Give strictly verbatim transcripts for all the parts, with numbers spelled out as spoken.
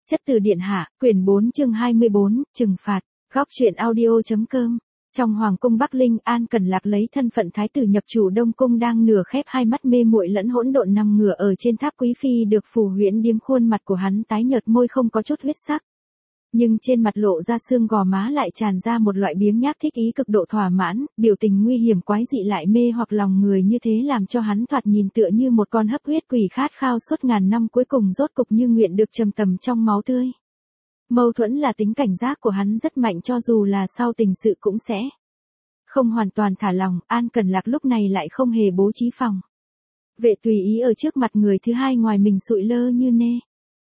Chất từ điện hạ, quyển bốn chương hai mươi bốn, trừng phạt, góc truyện audio.com. Trong hoàng cung Bắc Linh, An Cẩn Lạc lấy thân phận thái tử nhập chủ Đông cung đang nửa khép hai mắt mê muội lẫn hỗn độn nằm ngửa ở trên tháp quý phi được phủ huyễn điếm, khuôn mặt của hắn tái nhợt, môi không có chút huyết sắc. Nhưng trên mặt lộ ra xương gò má lại tràn ra một loại biếng nhác thích ý cực độ thỏa mãn, biểu tình nguy hiểm quái dị lại mê hoặc lòng người như thế làm cho hắn thoạt nhìn tựa như một con hấp huyết quỷ khát khao suốt ngàn năm cuối cùng rốt cục như nguyện được trầm tầm trong máu tươi. Mâu thuẫn là tính cảnh giác của hắn rất mạnh, cho dù là sau tình sự cũng sẽ không hoàn toàn thả lòng. An Cẩn Lạc lúc này lại không hề bố trí phòng vệ tùy ý ở trước mặt người thứ hai ngoài mình sụi lơ như nê.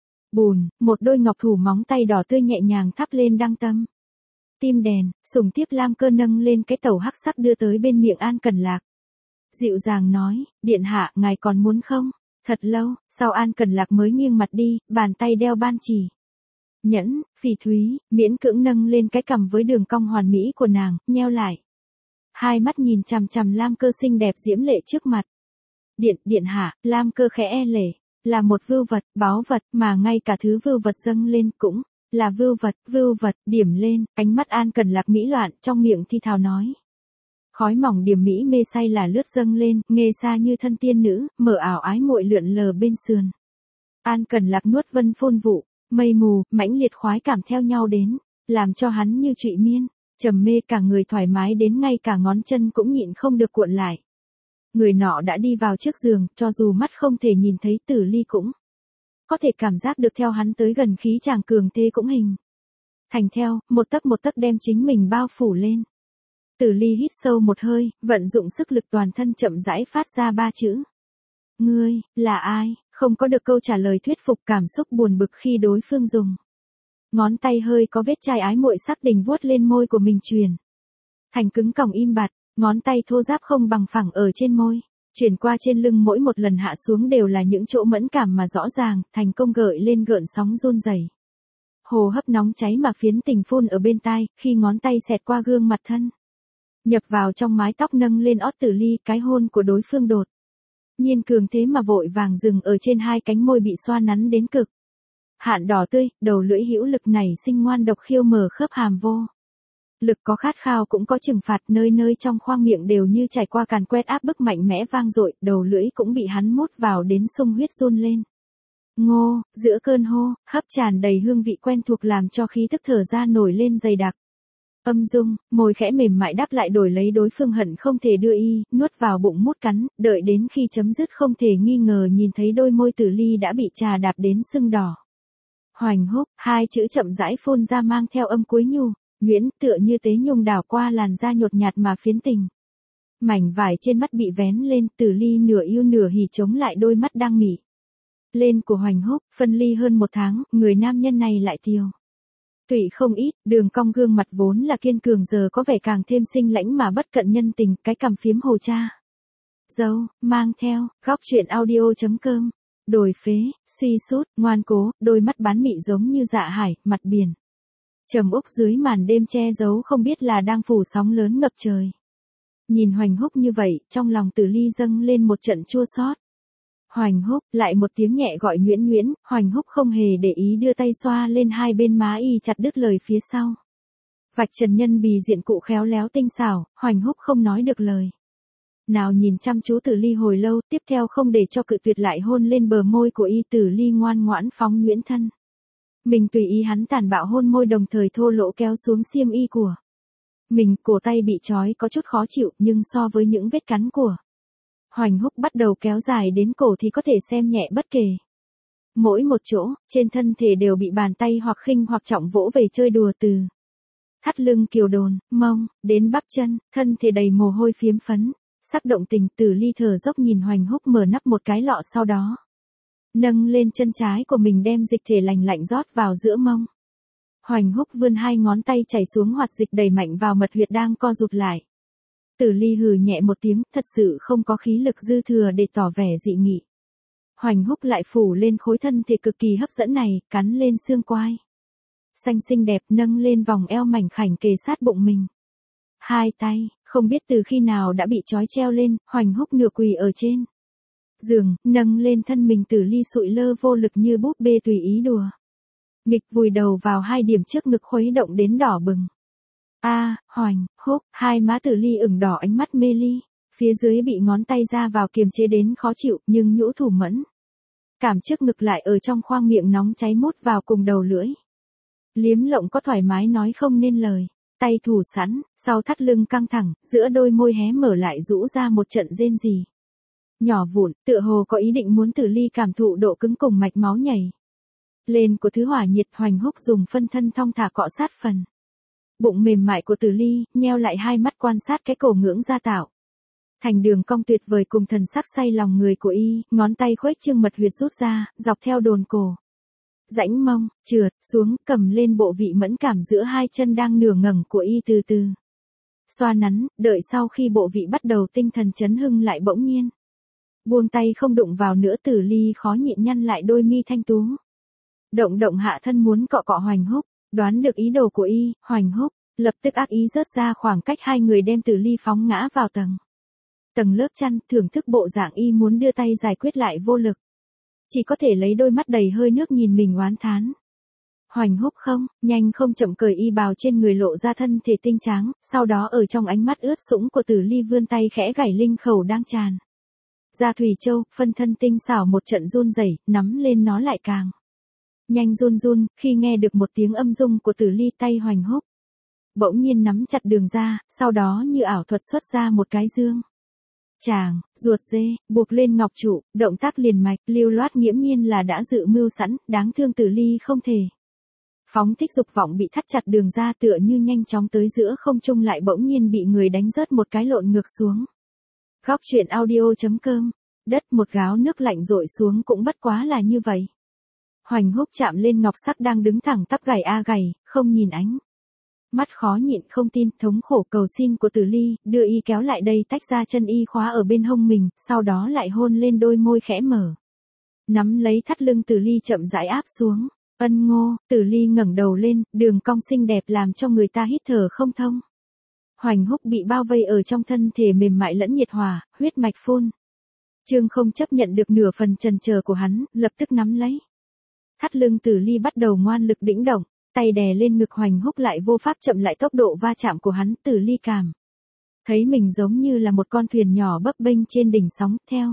Bùn, một đôi ngọc thủ móng tay đỏ tươi nhẹ nhàng thắp lên đăng tâm. Tim đèn, sùng tiếp lam cơ nâng lên cái tẩu hắc sắc đưa tới bên miệng An Cẩn Lạc. Dịu dàng nói, điện hạ, ngài còn muốn không? Thật lâu, sau An Cẩn Lạc mới nghiêng mặt đi, bàn tay đeo ban chỉ. Nhẫn, phỉ thúy, miễn cưỡng nâng lên cái cằm với đường cong hoàn mỹ của nàng, nheo lại. Hai mắt nhìn chằm chằm lam cơ xinh đẹp diễm lệ trước mặt. Điện, điện hạ, lam cơ khẽ e lể. Là một vưu vật, báu vật, mà ngay cả thứ vưu vật dâng lên cũng là vưu vật, vưu vật, điểm lên, ánh mắt An Cẩn Lạc mỹ loạn, trong miệng thi thào nói. Khói mỏng điểm mỹ mê say là lướt dâng lên, nghe xa như thân tiên nữ, mở ảo ái muội lượn lờ bên sườn. An Cẩn Lạc nuốt vân phun vụ, mây mù, mãnh liệt khoái cảm theo nhau đến, làm cho hắn như trụy miên, trầm mê, cả người thoải mái đến ngay cả ngón chân cũng nhịn không được cuộn lại. Người nọ đã đi vào trước giường, cho dù mắt không thể nhìn thấy, Tử Ly cũng có thể cảm giác được theo hắn tới gần khí chàng cường thế cũng hình thành theo, một tấc một tấc đem chính mình bao phủ lên. Tử Ly hít sâu một hơi, vận dụng sức lực toàn thân chậm rãi phát ra ba chữ. Ngươi, là ai? Không có được câu trả lời thuyết phục, cảm xúc buồn bực khi đối phương dùng ngón tay hơi có vết chai ái muội sắc đình vuốt lên môi của mình, truyền thành cứng còng im bặt. Ngón tay thô ráp không bằng phẳng ở trên môi, chuyển qua trên lưng, mỗi một lần hạ xuống đều là những chỗ mẫn cảm mà rõ ràng, thành công gợi lên gợn sóng run rẩy. Hồ hấp nóng cháy mà phiến tình phun ở bên tai, khi ngón tay xẹt qua gương mặt thân, nhập vào trong mái tóc nâng lên ót Tử Ly, cái hôn của đối phương đột nhiên cường thế mà vội vàng dừng ở trên hai cánh môi bị xoa nắn đến cực hạn đỏ tươi, đầu lưỡi hữu lực này sinh ngoan độc khiêu mở khớp hàm vô lực, có khát khao cũng có trừng phạt, nơi nơi trong khoang miệng đều như trải qua càn quét áp bức mạnh mẽ vang dội, đầu lưỡi cũng bị hắn mút vào đến sung huyết run lên. Ngô, giữa cơn hô hấp tràn đầy hương vị quen thuộc làm cho khí tức thở ra nổi lên dày đặc. Âm dung, môi khẽ mềm mại đáp lại, đổi lấy đối phương hận không thể đưa y nuốt vào bụng mút cắn, đợi đến khi chấm dứt không thể nghi ngờ nhìn thấy đôi môi Tử Ly đã bị trà đạp đến sưng đỏ. Hoành húc, hai chữ chậm rãi phun ra mang theo âm cuối nhu nhuyễn, tựa như tế nhung đảo qua làn da nhột nhạt mà phiến tình. Mảnh vải trên mắt bị vén lên, Tử Ly nửa yêu nửa hỉ chống lại đôi mắt đang mỉ lên của Hoành húc, phân ly hơn một tháng, người nam nhân này lại tiều tụy không ít, đường cong gương mặt vốn là kiên cường giờ có vẻ càng thêm sinh lãnh mà bất cận nhân tình, cái cằm phiếm hồ cha dâu, mang theo, góc truyện audio.com. Đồi phế, suy sút, ngoan cố, đôi mắt bán mị giống như dạ hải, mặt biển trầm úc dưới màn đêm che giấu không biết là đang phủ sóng lớn ngập trời. Nhìn Hoành húc như vậy, trong lòng Tử Ly dâng lên một trận chua xót. Hoành húc, lại một tiếng nhẹ gọi nhuyễn nhuyễn, Hoành húc không hề để ý đưa tay xoa lên hai bên má y, chặt đứt lời phía sau. Vạch trần nhân bì diện cụ khéo léo tinh xảo, Hoành húc không nói được lời nào, nhìn chăm chú Tử Ly hồi lâu, tiếp theo không để cho cự tuyệt lại hôn lên bờ môi của y. Tử Ly ngoan ngoãn phóng nhuyễn thân mình tùy ý hắn tàn bạo hôn môi, đồng thời thô lỗ kéo xuống xiêm y của mình, cổ tay bị trói có chút khó chịu, nhưng so với những vết cắn của Hoành húc bắt đầu kéo dài đến cổ thì có thể xem nhẹ bất kể. Mỗi một chỗ, trên thân thể đều bị bàn tay hoặc khinh hoặc trọng vỗ về chơi đùa, từ thắt lưng, kiều đồn, mông, đến bắp chân, thân thể đầy mồ hôi phiếm phấn, sắc động tình. Tử Ly thở dốc nhìn Hoành húc mở nắp một cái lọ, sau đó nâng lên chân trái của mình đem dịch thể lành lạnh rót vào giữa mông. Hoành húc vươn hai ngón tay chảy xuống hoạt dịch đầy mạnh vào mật huyệt đang co rụt lại. Tử Ly hừ nhẹ một tiếng, thật sự không có khí lực dư thừa để tỏ vẻ dị nghị. Hoành húc lại phủ lên khối thân thể cực kỳ hấp dẫn này, cắn lên xương quai xanh xinh đẹp, nâng lên vòng eo mảnh khảnh kề sát bụng mình. Hai tay, không biết từ khi nào đã bị trói treo lên, Hoành húc nửa quỳ ở trên giường, nâng lên thân mình. Tử Ly sụi lơ vô lực như búp bê tùy ý đùa Nghịch vùi đầu vào hai điểm trước ngực khuấy động đến đỏ bừng. A, Hoành, Húc, hai má Tử Ly ửng đỏ ánh mắt mê ly, phía dưới bị ngón tay ra vào kiềm chế đến khó chịu nhưng nhũ thủ mẫn. Cảm trước ngực lại ở trong khoang miệng nóng cháy mút vào cùng đầu lưỡi. Liếm lộng có thoải mái nói không nên lời, tay thủ sẵn, sau thắt lưng căng thẳng, giữa đôi môi hé mở lại rũ ra một trận rên rỉ. Nhỏ vụn, tựa hồ có ý định muốn Tử Ly cảm thụ độ cứng cùng mạch máu nhảy. Lên của thứ hỏa nhiệt Hoành Húc dùng phân thân thong thả cọ sát phần bụng mềm mại của Tử Ly, nheo lại hai mắt quan sát cái cổ ngưỡng gia tạo. Thành đường cong tuyệt vời cùng thần sắc say lòng người của y, ngón tay khuếch trương mật huyệt rút ra, dọc theo đồn cổ. Rãnh mông, trượt, xuống, cầm lên bộ vị mẫn cảm giữa hai chân đang nửa ngẩng của y từ từ. Xoa nắn, đợi sau khi bộ vị bắt đầu tinh thần chấn hưng lại bỗng nhiên. Buông tay không đụng vào nữa Tử Ly khó nhịn nhăn lại đôi mi thanh tú. Động động hạ thân muốn cọ cọ Hoành Húc, đoán được ý đồ của y, Hoành Húc, lập tức ác ý rớt ra khoảng cách hai người đem Tử Ly phóng ngã vào tầng. Tầng lớp chăn, thưởng thức bộ dạng y muốn đưa tay giải quyết lại vô lực. Chỉ có thể lấy đôi mắt đầy hơi nước nhìn mình oán thán. Hoành Húc không, nhanh không chậm cởi y bào trên người lộ ra thân thể tinh tráng, sau đó ở trong ánh mắt ướt sũng của Tử Ly vươn tay khẽ gảy linh khẩu đang tràn. Ra Thủy Châu, phân thân tinh xảo một trận run rẩy, nắm lên nó lại càng nhanh run run, khi nghe được một tiếng âm dung của Tử Ly tay Hoành Húc. Bỗng nhiên nắm chặt đường ra, sau đó như ảo thuật xuất ra một cái dương. Chàng, ruột dê, buộc lên ngọc trụ, động tác liền mạch, lưu loát nghiễm nhiên là đã dự mưu sẵn, đáng thương Tử Ly không thể. Phóng thích dục vọng bị thắt chặt đường ra tựa như nhanh chóng tới giữa không trung lại bỗng nhiên bị người đánh rớt một cái lộn ngược xuống. Góc truyện audio.com, đất một gáo nước lạnh rội xuống cũng bất quá là như vậy. Hoành Húc chạm lên ngọc sắc đang đứng thẳng tắp gầy a gầy, không nhìn ánh. Mắt khó nhịn không tin, thống khổ cầu xin của Tử Ly, đưa y kéo lại đây tách ra chân y khóa ở bên hông mình, sau đó lại hôn lên đôi môi khẽ mở. Nắm lấy thắt lưng Tử Ly chậm rãi áp xuống. Ân ngô, Tử Ly ngẩng đầu lên, đường cong xinh đẹp làm cho người ta hít thở không thông. Hoành Húc bị bao vây ở trong thân thể mềm mại lẫn nhiệt hòa, huyết mạch phun. Trương không chấp nhận được nửa phần chần chờ của hắn, lập tức nắm lấy. Thắt lưng Tử Ly bắt đầu ngoan lực đĩnh động, tay đè lên ngực Hoành Húc lại vô pháp chậm lại tốc độ va chạm của hắn. Tử Ly cảm thấy mình giống như là một con thuyền nhỏ bấp bênh trên đỉnh sóng, theo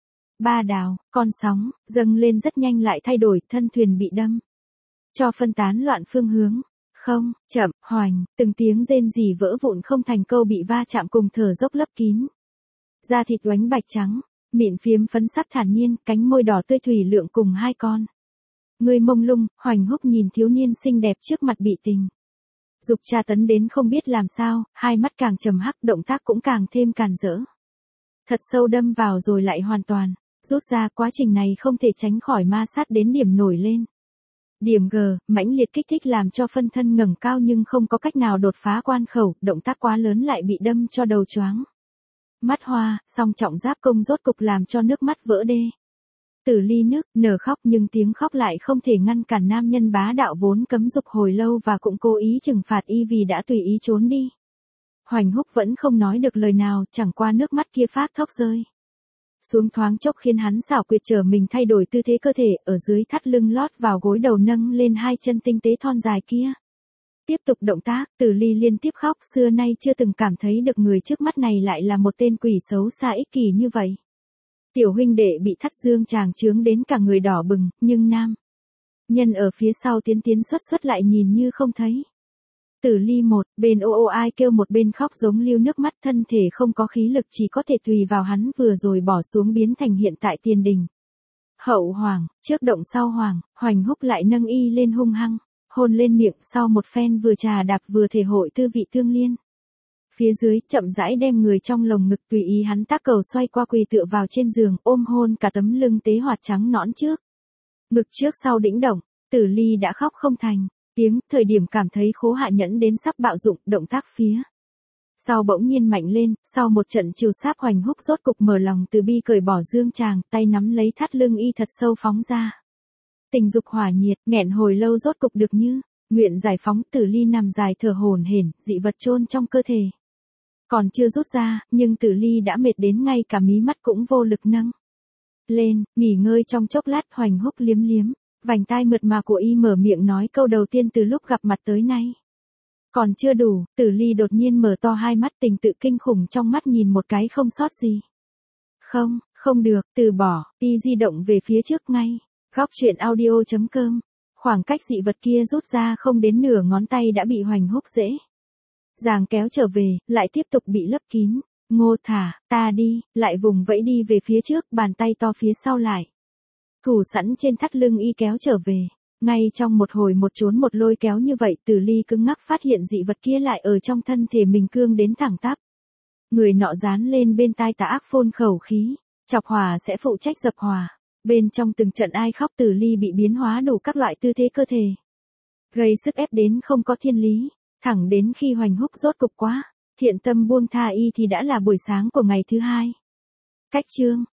ba đào, con sóng dâng lên rất nhanh lại thay đổi, thân thuyền bị đâm cho phân tán loạn phương hướng. Không, chậm, Hoành, từng tiếng rên rỉ vỡ vụn không thành câu bị va chạm cùng thở dốc lấp kín. Da thịt oánh bạch trắng, miệng phiếm phấn sắc thản nhiên, cánh môi đỏ tươi thủy lượng cùng hai con người mông lung. Hoành Húc nhìn thiếu niên xinh đẹp trước mặt bị tình dục tra tấn đến không biết làm sao, hai mắt càng trầm hắc, động tác cũng càng thêm càn rỡ. Thật sâu đâm vào rồi lại hoàn toàn rút ra, quá trình này không thể tránh khỏi ma sát đến điểm nổi lên. Điểm G, mãnh liệt kích thích làm cho phân thân ngẩng cao nhưng không có cách nào đột phá quan khẩu, động tác quá lớn lại bị đâm cho đầu choáng. Mắt hoa, song trọng giáp công rốt cục làm cho nước mắt vỡ đê. Tử Ly nức nở khóc nhưng tiếng khóc lại không thể ngăn cản nam nhân bá đạo vốn cấm dục hồi lâu và cũng cố ý trừng phạt y vì đã tùy ý trốn đi. Hoành Húc vẫn không nói được lời nào, chẳng qua nước mắt kia phát thốc rơi xuống thoáng chốc khiến hắn xảo quyệt trở mình thay đổi tư thế cơ thể, ở dưới thắt lưng lót vào gối đầu nâng lên hai chân tinh tế thon dài kia. Tiếp tục động tác, Tử Ly liên tiếp khóc, xưa nay chưa từng cảm thấy được người trước mắt này lại là một tên quỷ xấu xa ích kỷ như vậy. Tiểu huynh đệ bị thắt dương chàng chướng đến cả người đỏ bừng, nhưng nam nhân ở phía sau tiến tiến xuất xuất lại nhìn như không thấy. Tử Ly một, bên ô ô ai kêu một bên khóc giống lưu nước mắt, thân thể không có khí lực, chỉ có thể tùy vào hắn vừa rồi bỏ xuống biến thành hiện tại tiền đình. Hậu hoàng, trước động sau hoàng, Hoành Húc lại nâng y lên hung hăng, hôn lên miệng, sau một phen vừa trà đạp vừa thể hội tư vị tương liên. Phía dưới, chậm rãi đem người trong lồng ngực tùy ý hắn tác cầu xoay qua quỳ tựa vào trên giường, ôm hôn cả tấm lưng tế hoạt trắng nõn trước. Ngực trước sau đĩnh động, Tử Ly đã khóc không thành tiếng, thời điểm cảm thấy khố hạ nhẫn đến sắp bạo dụng, động tác phía sau bỗng nhiên mạnh lên, sau một trận chiều sáp Hoành Húc rốt cục mở lòng từ bi cởi bỏ dương chàng, tay nắm lấy thắt lưng y thật sâu phóng ra. Tình dục hỏa nhiệt, nghẹn hồi lâu rốt cục được như nguyện giải phóng. Tử Ly nằm dài thở hổn hển, dị vật chôn trong cơ thể còn chưa rút ra, nhưng Tử Ly đã mệt đến ngay cả mí mắt cũng vô lực nâng lên, nghỉ ngơi trong chốc lát. Hoành Húc liếm liếm Vành tai mượt mà của y mở miệng nói câu đầu tiên từ lúc gặp mặt tới nay. Còn chưa đủ, Tử Ly đột nhiên mở to hai mắt, tình tự kinh khủng trong mắt nhìn một cái không sót gì. Không, không được, từ bỏ, y di động về phía trước ngay. Góc truyện audio chấm com. Khoảng cách dị vật kia rút ra không đến nửa ngón tay đã bị Hoành Húc dễ dàng kéo trở về, lại tiếp tục bị lấp kín. Ngô thả, ta đi, lại vùng vẫy đi về phía trước, bàn tay to phía sau lại. Thủ sẵn trên thắt lưng y kéo trở về. Ngay trong một hồi một trốn một lôi kéo như vậy, Tử Ly cứng ngắc phát hiện dị vật kia lại ở trong thân thể mình cương đến thẳng tắp. Người nọ dán lên bên tai tà ác phun khẩu khí, chọc hỏa sẽ phụ trách dập hỏa. Bên trong từng trận ai khóc, Tử Ly bị biến hóa đủ các loại tư thế cơ thể. Gây sức ép đến không có thiên lý, thẳng đến khi Hoành Húc rốt cục quá thiện tâm buông tha y thì đã là buổi sáng của ngày thứ hai. Cách chương